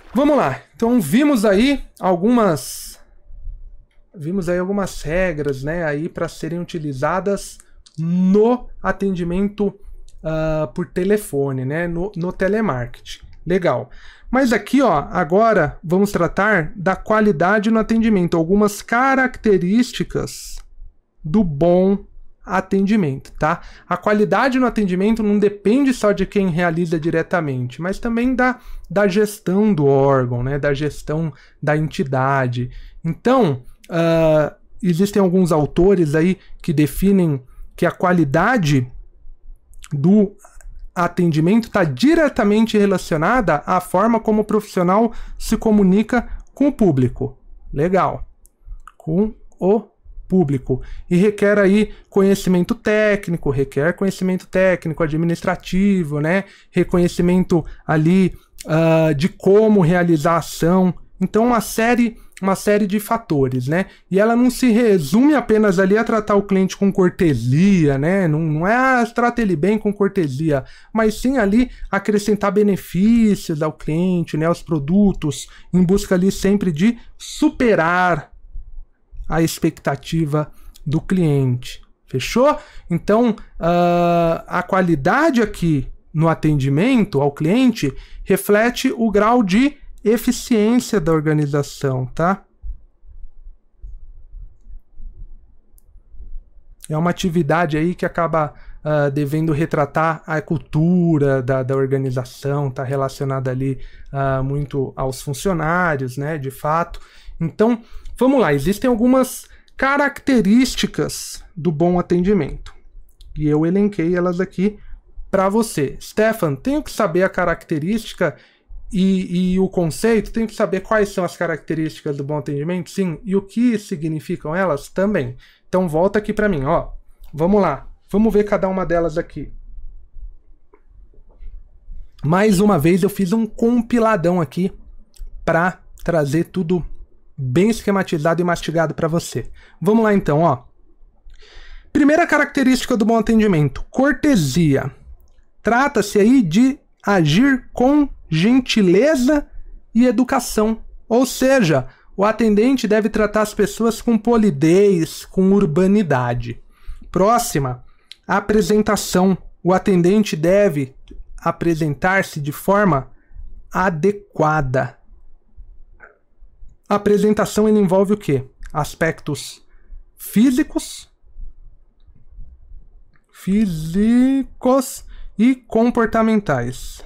Vamos lá. Então vimos aí algumas regras, né, aí para serem utilizadas no atendimento por telefone, né, no telemarketing. Legal. Mas aqui, ó, agora vamos tratar da qualidade no atendimento, algumas características do bom atendimento, tá? A qualidade no atendimento não depende só de quem realiza diretamente, mas também da gestão do órgão, né? Da gestão da entidade. Então, existem alguns autores aí que definem que a qualidade do atendimento está diretamente relacionada à forma como o profissional se comunica com o público. Legal. Com o público. E requer aí conhecimento técnico, administrativo, né? Reconhecimento ali de como realizar a ação. Então, uma série de fatores, né? E ela não se resume apenas ali a tratar o cliente com cortesia, né? Não é trata ele bem com cortesia, mas sim ali acrescentar benefícios ao cliente, né? Aos produtos, em busca ali sempre de superar a expectativa do cliente. Fechou? Então, a qualidade aqui no atendimento ao cliente reflete o grau de eficiência da organização, tá? É uma atividade aí que acaba devendo retratar a cultura da organização, tá relacionada ali muito aos funcionários, né, de fato. Então, vamos lá, existem algumas características do bom atendimento. E eu elenquei elas aqui para você. Stefan, tenho que saber a característica e o conceito, tenho que saber quais são as características do bom atendimento? Sim. E o que significam elas? Também. Então volta aqui para mim, ó. Vamos lá. Vamos ver cada uma delas aqui. Mais uma vez eu fiz um compiladão aqui para trazer tudo bem esquematizado e mastigado para você. Vamos lá então, ó. Primeira característica do bom atendimento: cortesia. Trata-se aí de agir com gentileza e educação. Ou seja, o atendente deve tratar as pessoas com polidez, com urbanidade. Próxima, apresentação. O atendente deve apresentar-se de forma adequada. A apresentação ele envolve o quê? Aspectos físicos e comportamentais.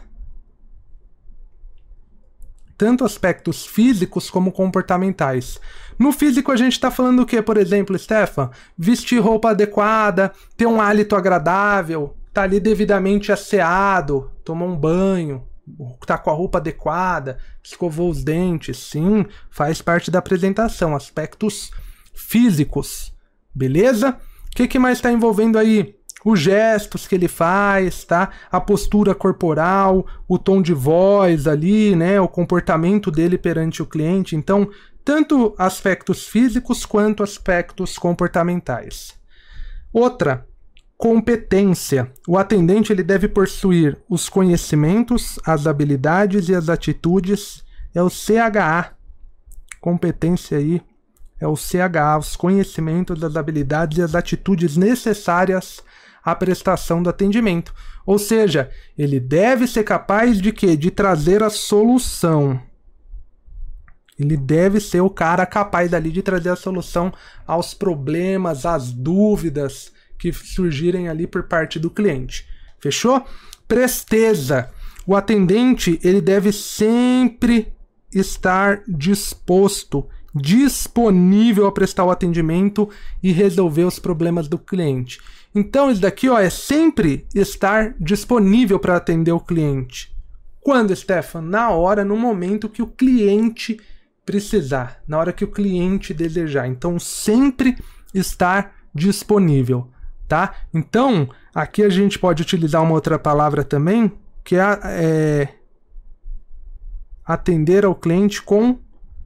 Tanto aspectos físicos como comportamentais. No físico a gente está falando o quê, por exemplo, Stefan? Vestir roupa adequada, ter um hálito agradável, tá ali devidamente asseado, tomou um banho, tá com a roupa adequada, escovou os dentes, sim, faz parte da apresentação, aspectos físicos, beleza? O que mais está envolvendo aí? Os gestos que ele faz, tá? A postura corporal, o tom de voz ali, né? O comportamento dele perante o cliente. Então, tanto aspectos físicos quanto aspectos comportamentais. Outra, competência. O atendente ele deve possuir os conhecimentos, as habilidades e as atitudes. É o CHA. Competência aí é o CHA, os conhecimentos, as habilidades e as atitudes necessárias à prestação do atendimento. Ou seja, ele deve ser capaz de quê? De trazer a solução. Ele deve ser o cara capaz ali de trazer a solução aos problemas, às dúvidas que surgirem ali por parte do cliente. Fechou? Presteza. O atendente ele deve sempre estar disponível a prestar o atendimento e resolver os problemas do cliente. Então isso daqui, ó, é sempre estar disponível para atender o cliente. Quando, Stefan? Na hora, no momento que o cliente precisar, na hora que o cliente desejar. Então sempre estar disponível, tá? Então aqui a gente pode utilizar uma outra palavra também, que é atender ao cliente com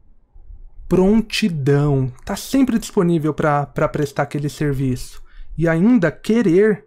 prontidão. Tá sempre disponível para prestar aquele serviço. E ainda querer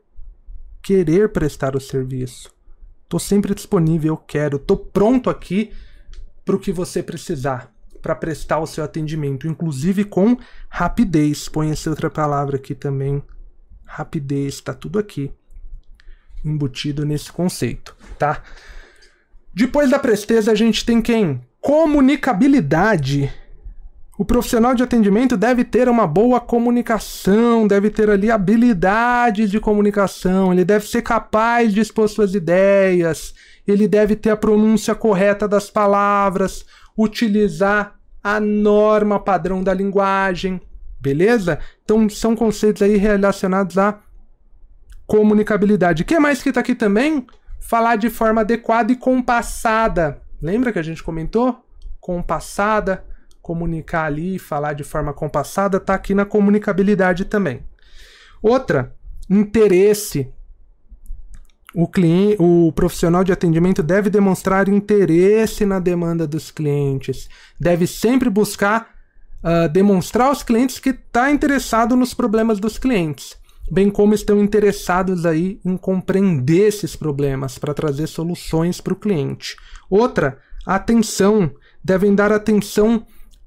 prestar o serviço. Tô sempre disponível, tô pronto aqui para o que você precisar, para prestar o seu atendimento, inclusive com rapidez. Põe essa outra palavra aqui também, rapidez, está tudo aqui embutido nesse conceito, tá? Depois da presteza a gente tem quem? Comunicabilidade. O profissional de atendimento deve ter uma boa comunicação, deve ter ali habilidades de comunicação, ele deve ser capaz de expor suas ideias, ele deve ter a pronúncia correta das palavras, utilizar a norma padrão da linguagem, beleza? Então são conceitos aí relacionados à comunicabilidade. O que mais que tá aqui também? Falar de forma adequada e compassada. Lembra que a gente comentou? Compassada, comunicar ali, falar de forma compassada, tá aqui na comunicabilidade também. Outra, interesse. O profissional de atendimento deve demonstrar interesse na demanda dos clientes. Deve sempre buscar demonstrar aos clientes que está interessado nos problemas dos clientes, bem como estão interessados aí em compreender esses problemas para trazer soluções para o cliente. Outra, atenção. Devem dar atenção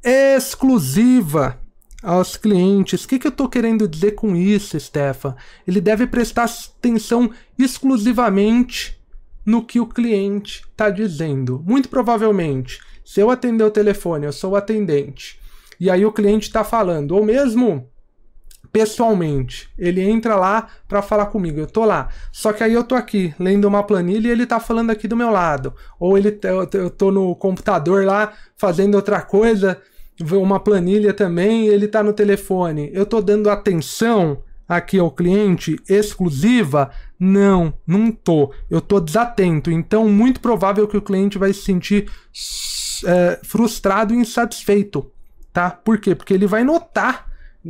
exclusiva aos clientes. O que eu estou querendo dizer com isso, Stefa? Ele deve prestar atenção exclusivamente no que o cliente está dizendo. Muito provavelmente, se eu atender o telefone, eu sou o atendente, e aí o cliente está falando, ou mesmo pessoalmente, ele entra lá para falar comigo, eu tô lá, só que aí eu tô aqui lendo uma planilha e ele tá falando aqui do meu lado, ou eu tô no computador lá fazendo outra coisa, uma planilha também, e ele tá no telefone, eu tô dando atenção aqui ao cliente exclusiva? Não tô, eu tô desatento, então muito provável que o cliente vai se sentir frustrado e insatisfeito, tá? Por quê? Porque ele vai notar,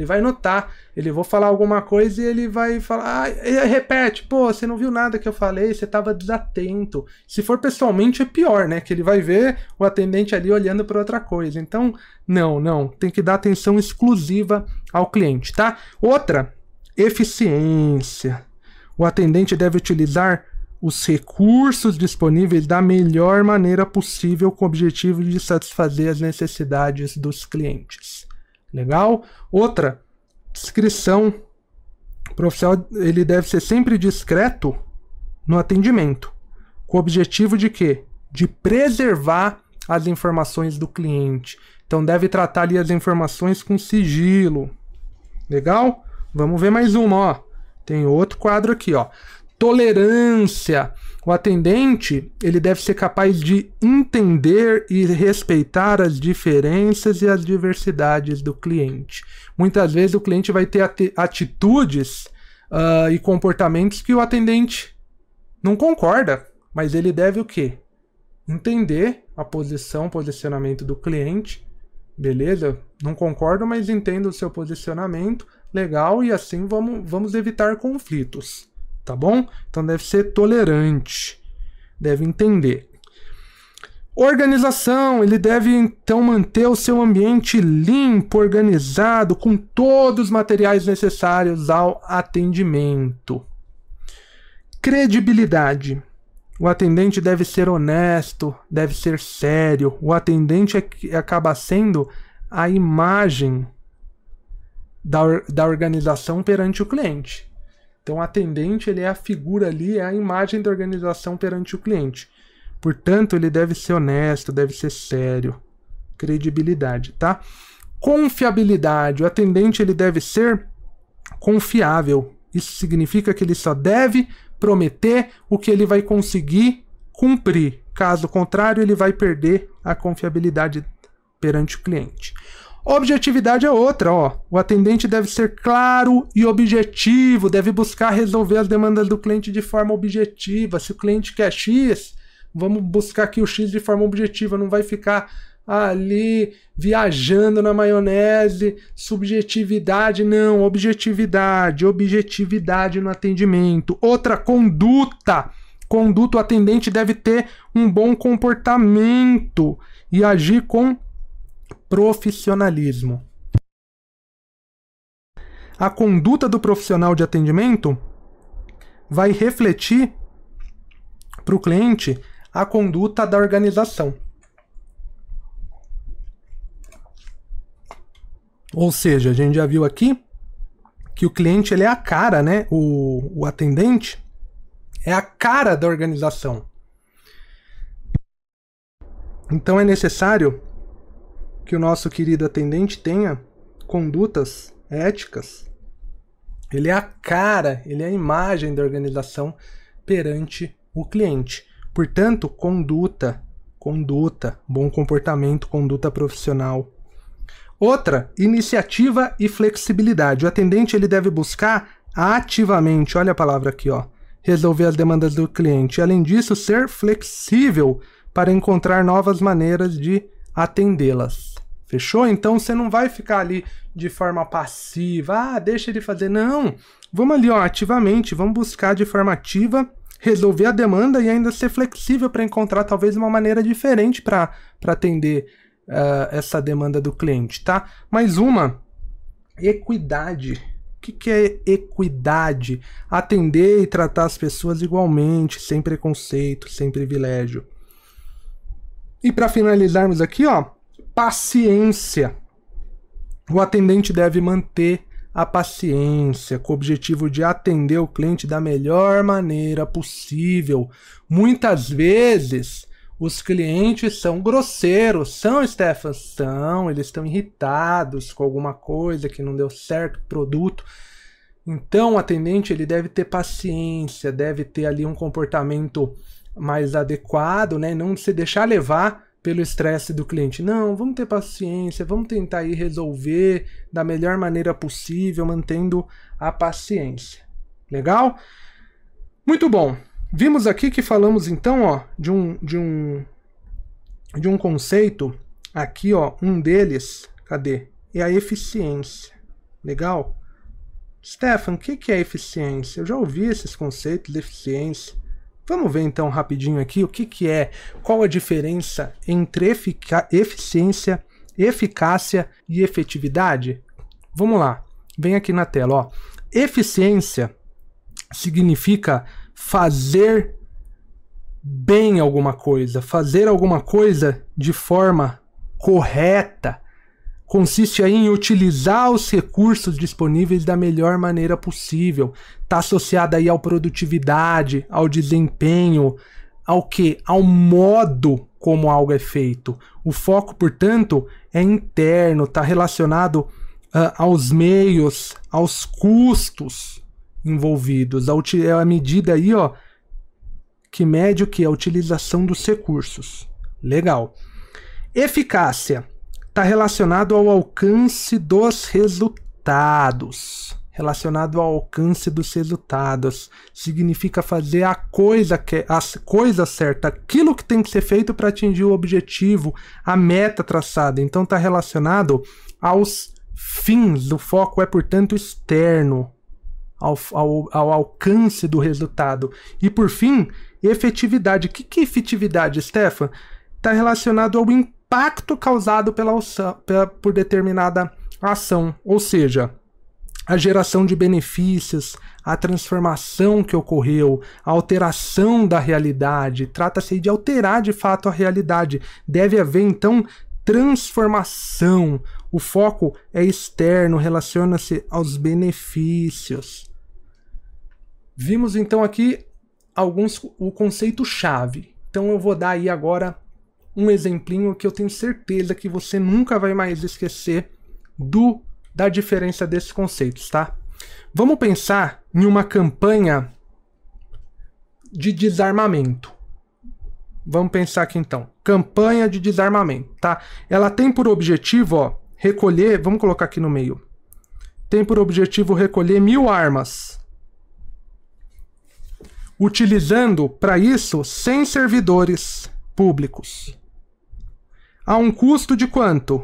ele vai falar alguma coisa e ele vai falar, repete, pô, você não viu nada que eu falei, você estava desatento. Se for pessoalmente é pior, né, que ele vai ver o atendente ali olhando para outra coisa. Então, não, tem que dar atenção exclusiva ao cliente, tá? Outra, eficiência. O atendente deve utilizar os recursos disponíveis da melhor maneira possível com o objetivo de satisfazer as necessidades dos clientes. Legal? Outra, discrição. O profissional ele deve ser sempre discreto no atendimento. Com o objetivo de quê? De preservar as informações do cliente. Então deve tratar ali as informações com sigilo. Legal? Vamos ver mais uma, ó. Tem outro quadro aqui, ó. Tolerância. O atendente ele deve ser capaz de entender e respeitar as diferenças e as diversidades do cliente. Muitas vezes o cliente vai ter atitudes e comportamentos que o atendente não concorda, mas ele deve o quê? Entender a posicionamento do cliente, beleza? Não concordo, mas entendo o seu posicionamento, legal, e assim vamos evitar conflitos. Tá bom? Então deve ser tolerante, deve entender. Organização, ele deve então manter o seu ambiente limpo, organizado, com todos os materiais necessários ao atendimento. Credibilidade. O atendente deve ser honesto, deve ser sério. O atendente acaba sendo a imagem da organização perante o cliente. Então, o atendente ele é a figura ali, é a imagem da organização perante o cliente. Portanto, ele deve ser honesto, deve ser sério. Credibilidade, tá? Confiabilidade. O atendente ele deve ser confiável. Isso significa que ele só deve prometer o que ele vai conseguir cumprir. Caso contrário, ele vai perder a confiabilidade perante o cliente. Objetividade é outra, ó. O atendente deve ser claro e objetivo, deve buscar resolver as demandas do cliente de forma objetiva. Se o cliente quer X, vamos buscar aqui o X de forma objetiva, não vai ficar ali viajando na maionese, subjetividade, não, objetividade no atendimento. Outra, conduta. O atendente deve ter um bom comportamento e agir com profissionalismo. A conduta do profissional de atendimento vai refletir para o cliente a conduta da organização. Ou seja, a gente já viu aqui que o cliente ele é a cara, né? O atendente é a cara da organização. Então é necessário que o nosso querido atendente tenha condutas éticas. Ele é a cara, ele é a imagem da organização perante o cliente. Portanto, conduta, bom comportamento, conduta profissional. Outra, iniciativa e flexibilidade. O atendente ele deve buscar ativamente, olha a palavra aqui, ó, resolver as demandas do cliente. Além disso, ser flexível para encontrar novas maneiras de atendê-las. Fechou? Então você não vai ficar ali de forma passiva, deixa ele fazer. Não, vamos ali, ó, ativamente, vamos buscar de forma ativa resolver a demanda e ainda ser flexível para encontrar talvez uma maneira diferente para atender essa demanda do cliente, tá? Mais uma, equidade. O que é equidade? Atender e tratar as pessoas igualmente, sem preconceito, sem privilégio. E para finalizarmos aqui, ó, paciência. O atendente deve manter a paciência, com o objetivo de atender o cliente da melhor maneira possível. Muitas vezes, os clientes são grosseiros. São, Stefan? São. Eles estão irritados com alguma coisa que não deu certo, produto. Então, o atendente ele deve ter paciência, deve ter ali um comportamento mais adequado, né? Não se deixar levar pelo estresse do cliente. Não, vamos ter paciência, vamos tentar aí resolver da melhor maneira possível, mantendo a paciência. Legal? Muito bom. Vimos aqui que falamos então, ó, de um conceito aqui, ó, um deles, cadê? É a eficiência. Legal? Stefan, o que é eficiência? Eu já ouvi esses conceitos de eficiência. Vamos ver então rapidinho aqui o que é, qual a diferença entre eficiência, eficácia e efetividade? Vamos lá, vem aqui na tela, ó. Eficiência significa fazer bem alguma coisa, fazer alguma coisa de forma correta. Consiste aí em utilizar os recursos disponíveis da melhor maneira possível. Está associada aí à produtividade, ao desempenho, ao quê? Ao modo como algo é feito. O foco, portanto, é interno, está relacionado aos meios, aos custos envolvidos. É a medida aí, ó, que mede o quê? A utilização dos recursos. Legal. Eficácia. Está relacionado ao alcance dos resultados. Relacionado ao alcance dos resultados. Significa fazer a coisa certa, aquilo que tem que ser feito para atingir o objetivo, a meta traçada. Então está relacionado aos fins. O foco é, portanto, externo, ao alcance do resultado. E por fim, efetividade. O que é efetividade, Stefan? Está relacionado ao impacto causado por determinada ação, ou seja, a geração de benefícios, a transformação que ocorreu, a alteração da realidade. Trata-se de alterar de fato a realidade. Deve haver então transformação. O foco é externo, relaciona-se aos benefícios. Vimos então aqui o conceito-chave. Então eu vou dar aí agora um exemplinho que eu tenho certeza que você nunca vai mais esquecer da diferença desses conceitos, tá? Vamos pensar em uma campanha de desarmamento. Vamos pensar aqui então. Campanha de desarmamento, tá? Ela tem por objetivo, ó, recolher, vamos colocar aqui no meio. Tem por objetivo recolher 1000 armas. Utilizando, para isso, 100 servidores públicos. A um custo de quanto?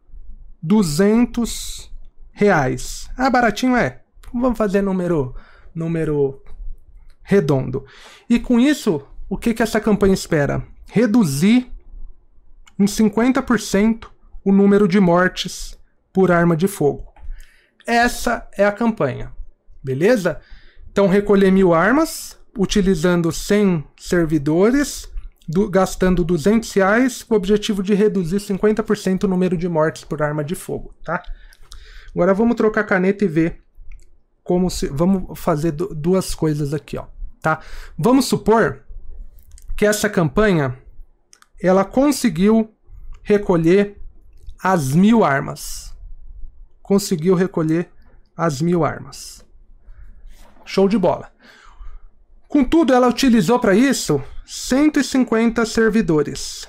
R$200. Baratinho é? Vamos fazer número redondo. E com isso, o que essa campanha espera? Reduzir em 50% o número de mortes por arma de fogo. Essa é a campanha. Beleza? Então, recolher 1000 armas, utilizando 100 servidores, gastando R$200, com o objetivo de reduzir 50% o número de mortes por arma de fogo, tá? Agora vamos trocar caneta e ver como se... Vamos fazer duas coisas aqui, ó, tá? Vamos supor que essa campanha, ela conseguiu recolher as 1000 armas. Conseguiu recolher as 1000 armas. Show de bola. Contudo, ela utilizou para isso 150 servidores.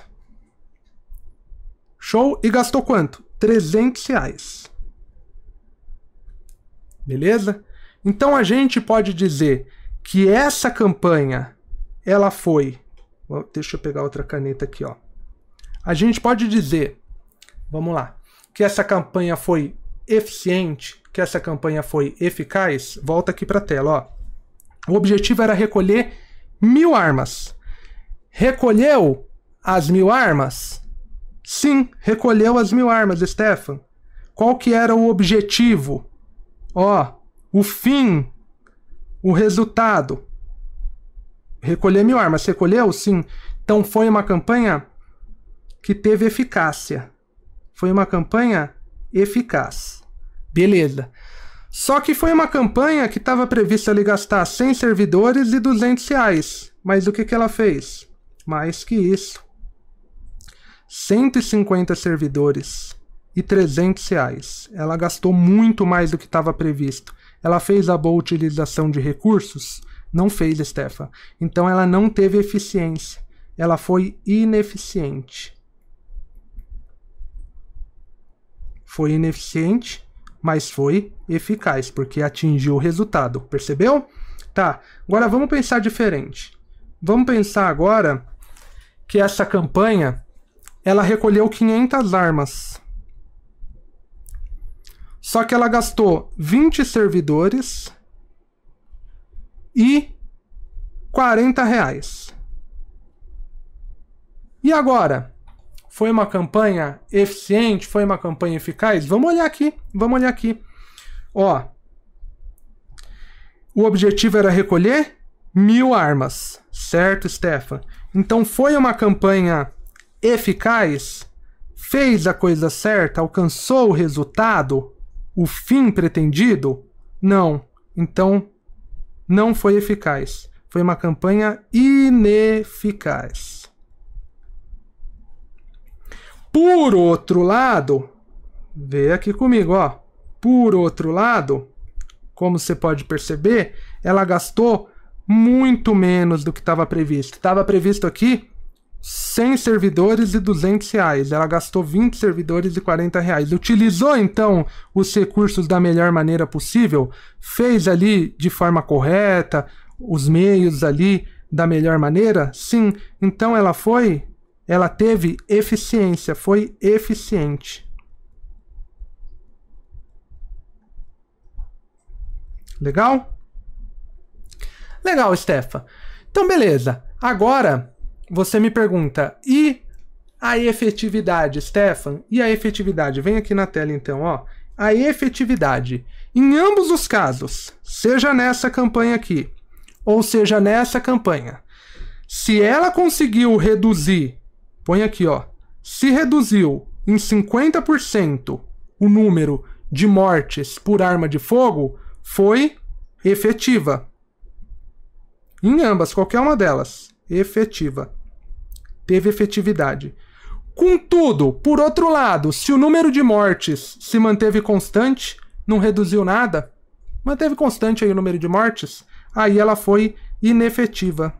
Show? E gastou quanto? R$300. Beleza? Então a gente pode dizer que essa campanha, ela foi... Deixa eu pegar outra caneta aqui, ó. A gente pode dizer, vamos lá, que essa campanha foi eficiente, que essa campanha foi eficaz. Volta aqui para a tela, ó. O objetivo era recolher 1000 armas. Recolheu as 1000 armas? Sim, recolheu as 1000 armas, Stefan. Qual que era o objetivo? Ó, o fim, o resultado. Recolher 1000 armas. Recolheu? Sim. Então foi uma campanha que teve eficácia. Foi uma campanha eficaz. Beleza. Só que foi uma campanha que estava prevista ali gastar 100 servidores e R$200. Mas o que ela fez? Mais que isso. 150 servidores e R$300. Ela gastou muito mais do que estava previsto. Ela fez a boa utilização de recursos? Não fez, Stefan. Então ela não teve eficiência. Ela foi ineficiente. Foi ineficiente, mas foi eficaz, porque atingiu o resultado. Percebeu? Tá, agora vamos pensar diferente. Vamos pensar agora que essa campanha, ela recolheu 500 armas. Só que ela gastou 20 servidores e R$40. E agora? Foi uma campanha eficiente? Foi uma campanha eficaz? Vamos olhar aqui. Vamos olhar aqui. Ó, o objetivo era recolher 1000 armas. Certo, Stefan? Então foi uma campanha eficaz? Fez a coisa certa? Alcançou o resultado? O fim pretendido? Não. Então, não foi eficaz. Foi uma campanha ineficaz. Por outro lado, vê aqui comigo, ó. Por outro lado, como você pode perceber, ela gastou muito menos do que estava previsto. Estava previsto aqui 100 servidores e R$200. Ela gastou 20 servidores e R$40. Utilizou, então, os recursos da melhor maneira possível? Fez ali de forma correta, os meios ali da melhor maneira? Sim. Então ela teve eficiência, foi eficiente. Legal? Legal, Stefan. Então, beleza. Agora, você me pergunta, e a efetividade, Stefan? E a efetividade? Vem aqui na tela, então, ó. A efetividade. Em ambos os casos, seja nessa campanha aqui, ou seja nessa campanha, se ela conseguiu reduzir, põe aqui, ó, se reduziu em 50% o número de mortes por arma de fogo, foi efetiva. Em ambas, qualquer uma delas, efetiva. Teve efetividade. Contudo, por outro lado, se o número de mortes se manteve constante, não reduziu nada, manteve constante aí o número de mortes, aí ela foi inefetiva.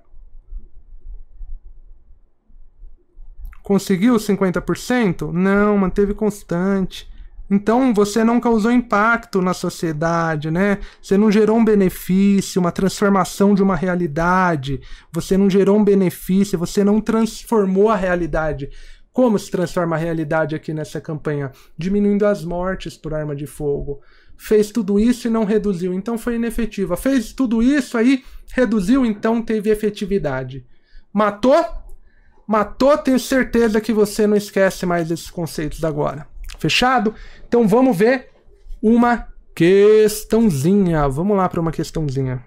Conseguiu 50%? Não, manteve constante. Então você não causou impacto na sociedade, né? Você não gerou um benefício, uma transformação de uma realidade. Você não gerou um benefício, você não transformou a realidade. Como se transforma a realidade aqui nessa campanha? Diminuindo as mortes por arma de fogo. Fez tudo isso e não reduziu, então foi inefetiva. Fez tudo isso aí, reduziu, então teve efetividade. Matou? Matou, tenho certeza que você não esquece mais esses conceitos agora. Fechado? Então vamos ver uma questãozinha. Vamos lá para uma questãozinha.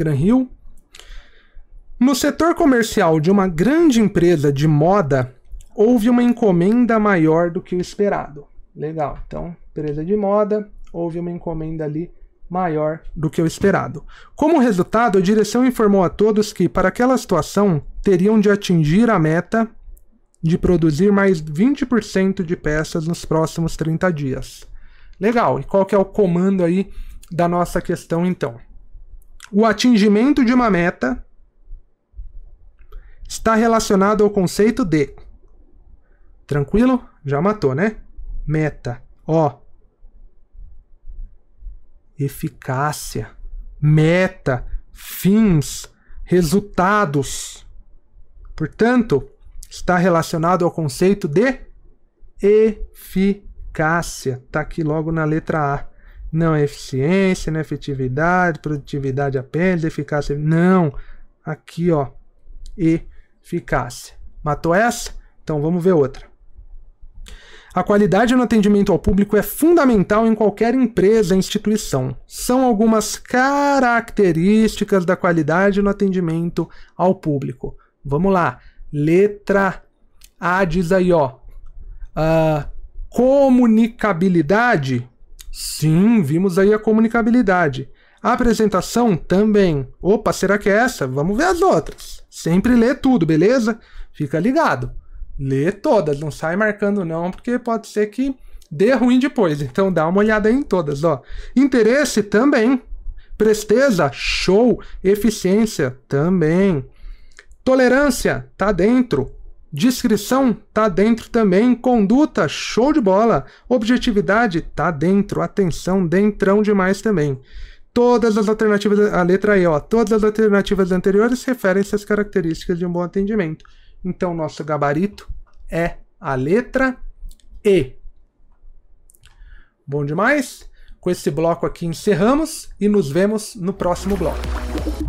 No setor comercial de uma grande empresa de moda, houve uma encomenda maior do que o esperado. Legal, então, empresa de moda, houve uma encomenda ali maior do que o esperado. Como resultado, a direção informou a todos que, para aquela situação, teriam de atingir a meta de produzir mais 20% de peças nos próximos 30 dias. Legal, e qual que é o comando aí da nossa questão, então? O atingimento de uma meta está relacionado ao conceito de... Tranquilo? Já matou, né? Meta. Ó. Eficácia. Meta. Fins. Resultados. Portanto, está relacionado ao conceito de eficácia. Está aqui logo na letra A. Não é eficiência, não é efetividade, produtividade apenas, eficácia. Não. Aqui, ó. Eficácia. Matou essa? Então vamos ver outra. A qualidade no atendimento ao público é fundamental em qualquer empresa e instituição. São algumas características da qualidade no atendimento ao público. Vamos lá. Letra A diz aí, ó. Comunicabilidade. Sim, vimos aí a comunicabilidade. A apresentação também. Opa, será que é essa? Vamos ver as outras. Sempre lê tudo, beleza? Fica ligado. Lê todas, não sai marcando não, porque pode ser que dê ruim depois. Então dá uma olhada aí em todas, ó. Interesse também. Presteza, show. Eficiência também. Tolerância, tá dentro. Discrição, tá dentro também. Conduta, show de bola. Objetividade, tá dentro. Atenção, dentrão demais também. Todas as alternativas, a letra E, ó, todas as alternativas anteriores referem-se às características de um bom atendimento. Então, nosso gabarito é a letra E. Bom demais? Com esse bloco aqui encerramos e nos vemos no próximo bloco.